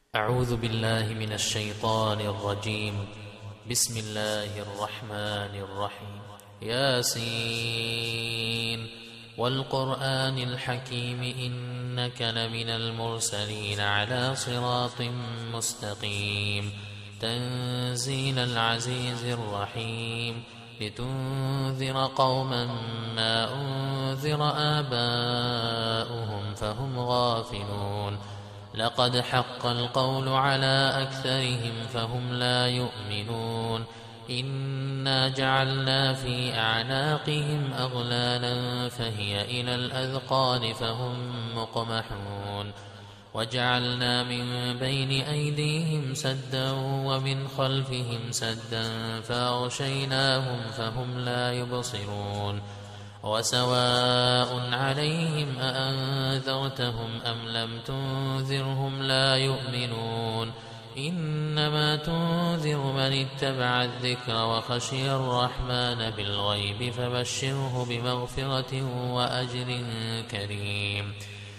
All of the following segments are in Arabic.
أعوذ بالله من الشيطان الرجيم. بسم الله الرحمن الرحيم. ياسين والقرآن الحكيم إنك لمن المرسلين على صراط مستقيم تنزيل العزيز الرحيم لتنذر قوما ما أنذر آباؤهم فهم غافلون لقد حق القول على أكثرهم فهم لا يؤمنون إنا جعلنا في أعناقهم أغلالا فهي إلى الأذقان فهم مقمحون وجعلنا من بين أيديهم سدا ومن خلفهم سدا فأغشيناهم فهم لا يبصرون وسواء عليهم أأنذرتهم أم لم تنذرهم لا يؤمنون إنما تنذر من اتبع الذكر وخشي الرحمن بالغيب فبشره بمغفرة وأجر كريم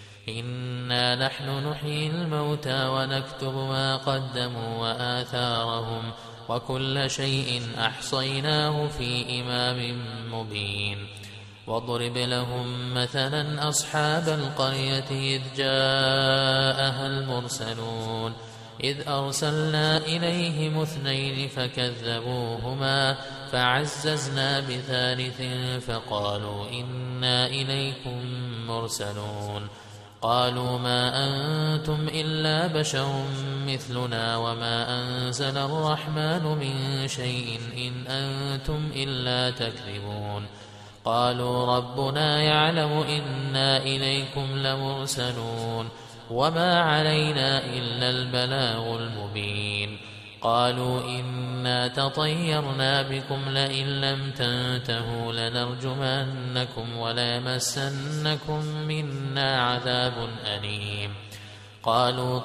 إنا نحن نحيي الموتى ونكتب ما قدموا وآثارهم وكل شيء أحصيناه في إمام مبين واضرب لهم مثلا أصحاب القرية إذ جاءها المرسلون إذ أرسلنا إليهم اثنين فكذبوهما فعززنا بثالث فقالوا إنا إليكم مرسلون قالوا ما أنتم إلا بشر مثلنا وما أنزل الرحمن من شيء إن أنتم إلا تكذبون قالوا ربنا يعلم إنا إليكم لمرسلون وما علينا إلا البلاغ المبين قالوا إنا تطيرنا بكم لئن لم تنتهوا لنرجمنكم وليمسنكم منا عذاب أليم قالوا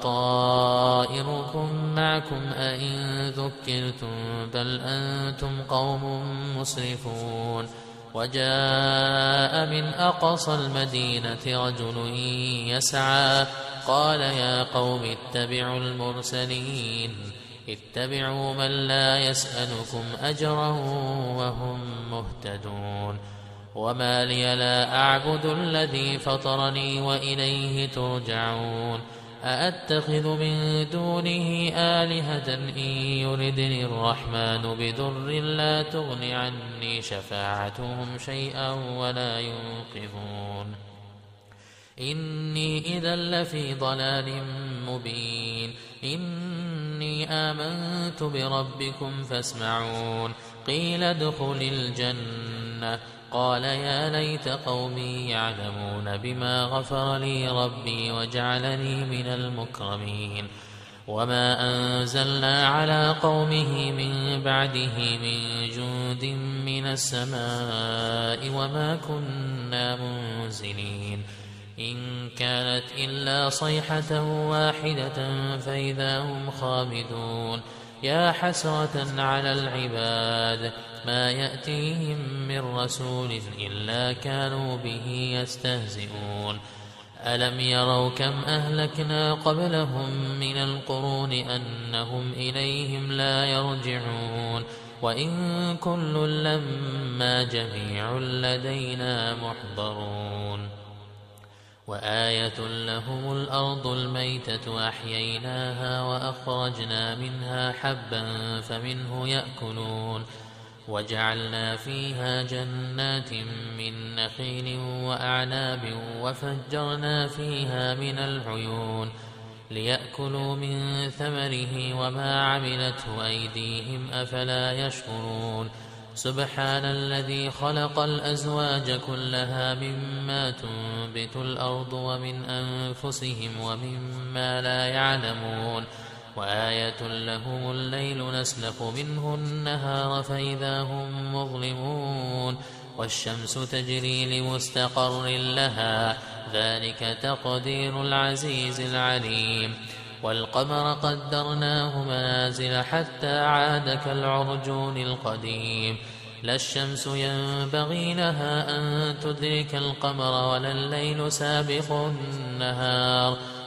طائركم معكم أئن ذكرتم بل أنتم قوم مسرفون وجاء من أقصى المدينة رجل يسعى قال يا قوم اتبعوا المرسلين اتبعوا من لا يسألكم أجرا وهم مهتدون وما لي لا أعبد الذي فطرني وإليه ترجعون أأتخذ من دونه آلهة إن يردني الرحمن بضر لا تغن عني شفاعتهم شيئا ولا ينقذون إني إذا لفي ضلال مبين إني آمنت بربكم فاسمعون قيل ادخل الجنة قال يا ليت قومي يعلمون بما غفر لي ربي وجعلني من المكرمين وما أنزلنا على قومه من بعده من جند من السماء وما كنا منزلين إن كانت إلا صيحة واحدة فإذا هم خامدون يا حسرة على العباد ما يأتيهم من رسول إلا كانوا به يستهزئون ألم يروا كم أهلكنا قبلهم من القرون أنهم إليهم لا يرجعون وإن كل لما جميع لدينا محضرون وآية لهم الأرض الميتة أحييناها وأخرجنا منها حبا فمنه يأكلون وجعلنا فيها جنات من نخيل وأعناب وفجرنا فيها من العيون ليأكلوا من ثمره وما عملته أيديهم أفلا يشكرون سبحان الذي خلق الأزواج كلها مما تنبت الأرض ومن أنفسهم ومما لا يعلمون وآية لهم الليل نسلخ منه النهار فإذا هم مظلمون والشمس تجري لمستقر لها ذلك تقدير العزيز العليم والقمر قدرناه منازل حتى عاد كالعرجون القديم لا الشمس ينبغي لها أن تدرك القمر ولا الليل سابق النهار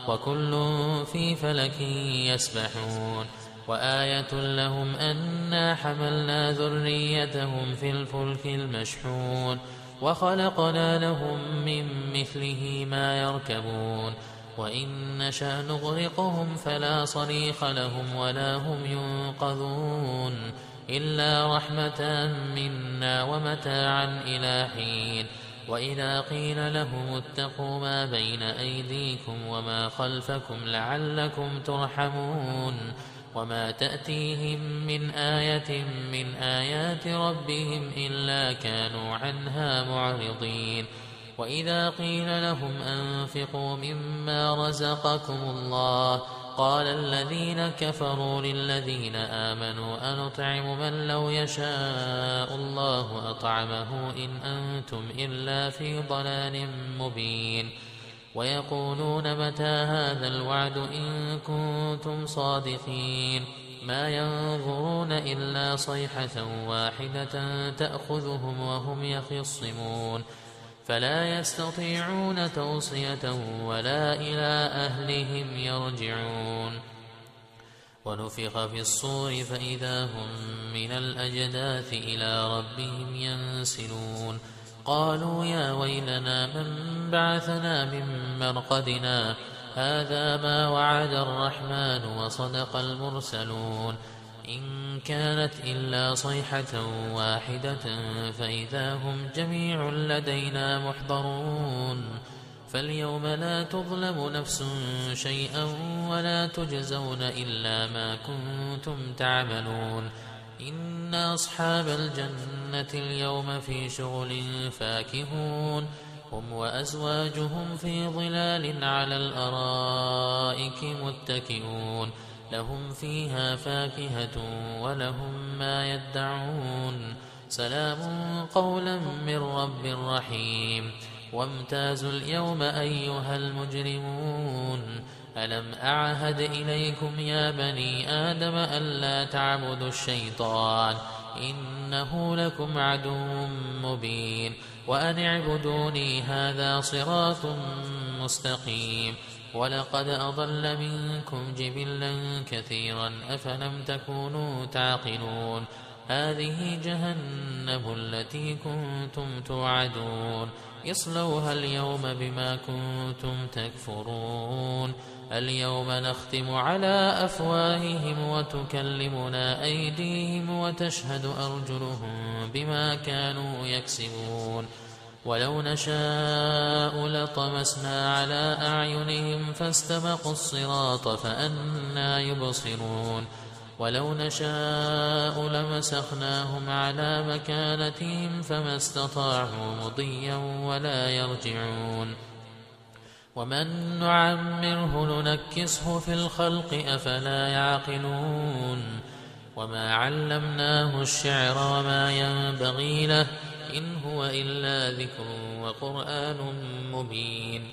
وكل في فلك يسبحون وآية لهم أنا حملنا ذريتهم في الفلك المشحون وخلقنا لهم من مثله ما يركبون وإن نشأ نغرقهم فلا صريخ لهم ولا هم ينقذون إلا رحمة منا ومتاعا إلى حين وإذا قيل لهم اتقوا ما بين أيديكم وما خلفكم لعلكم ترحمون وما تأتيهم من آية من آيات ربهم إلا كانوا عنها معرضين وإذا قيل لهم أنفقوا مما رزقكم الله قال الذين كفروا للذين آمنوا أنطعم من لو يشاء الله أطعمه إن أنتم إلا في ضلال مبين ويقولون متى هذا الوعد إن كنتم صادقين ما ينظرون إلا صيحة واحدة تأخذهم وهم يخصمون فلا يستطيعون توصية ولا إلى أهلهم يرجعون ونفخ في الصور فإذا هم من الأجداث إلى ربهم ينسلون قالوا يا ويلنا من بعثنا من مرقدنا هذا ما وعد الرحمن وصدق المرسلون إن كانت إلا صيحة واحدة فإذا هم جميع لدينا محضرون فاليوم لا تظلم نفس شيئا ولا تجزون إلا ما كنتم تعملون إن أصحاب الجنة اليوم في شغل فاكهون هم وأزواجهم في ظلال على الأرائك متكئون لهم فيها فاكهة ولهم ما يدعون سلام قولا من رب رحيم وامتازوا اليوم أيها المجرمون ألم أعهد إليكم يا بني آدم ألا تعبدوا الشيطان إنه لكم عدو مبين وأن اعبدوني هذا صراط مستقيم ولقد أضل منكم جبلا كثيرا أفلم تكونوا تعقلون هذه جهنم التي كنتم توعدون اصلوها اليوم بما كنتم تكفرون اليوم نختم على أفواههم وتكلمنا أيديهم وتشهد أرجلهم بما كانوا يكسبون ولو نشاء لطمسنا على أعينهم فاستبقوا الصراط فأنى يبصرون ولو نشاء لمسخناهم على مكانتهم فما استطاعوا مضيا ولا يرجعون ومن نعمره ننكسه في الخلق أفلا يعقلون وما علمناه الشعر وما ينبغي له إن هو إلا ذكر وقرآن مبين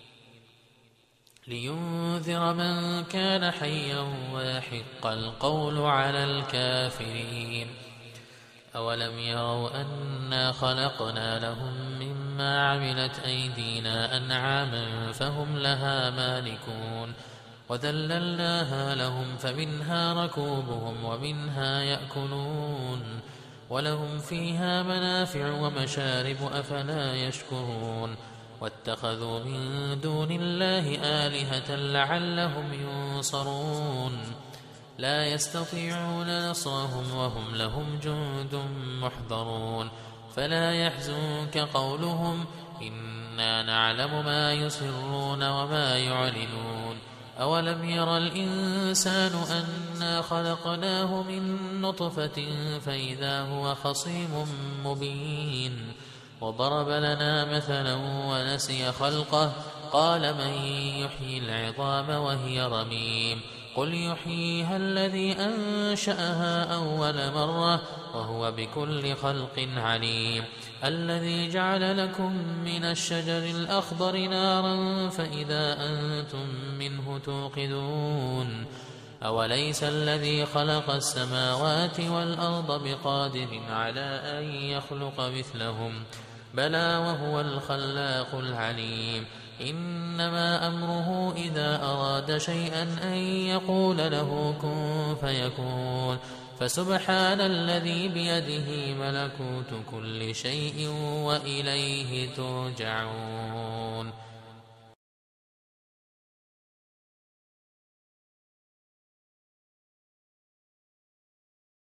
لينذر من كان حيا ويحق القول على الكافرين أولم يروا أنا خلقنا لهم مما عملت أيدينا أنعاما فهم لها مالكون وذللناها لهم فمنها ركوبهم ومنها يأكلون ولهم فيها منافع ومشارب أفلا يشكرون واتخذوا من دون الله آلهة لعلهم ينصرون لا يستطيعون نصرهم وهم لهم جند محضرون فلا يحزنك قولهم إنا نعلم ما يسرون وما يعلنون أولم ير الإنسان أنا خلقناه من نطفة فإذا هو خصيم مبين وضرب لنا مثلا ونسي خلقه قال من يحيي العظام وهي رميم قل يحييها الذي أنشأها أول مرة وهو بكل خلق عليم الذي جعل لكم من الشجر الأخضر نارا فإذا أنتم منه توقدون أوليس الذي خلق السماوات والأرض بقادر على أن يخلق مثلهم بلى وهو الخلاق العليم إنما أمره إذا أراد شيئا أن يقول له كن فيكون فسبحان الذي بيده ملكوت كل شيء وإليه ترجعون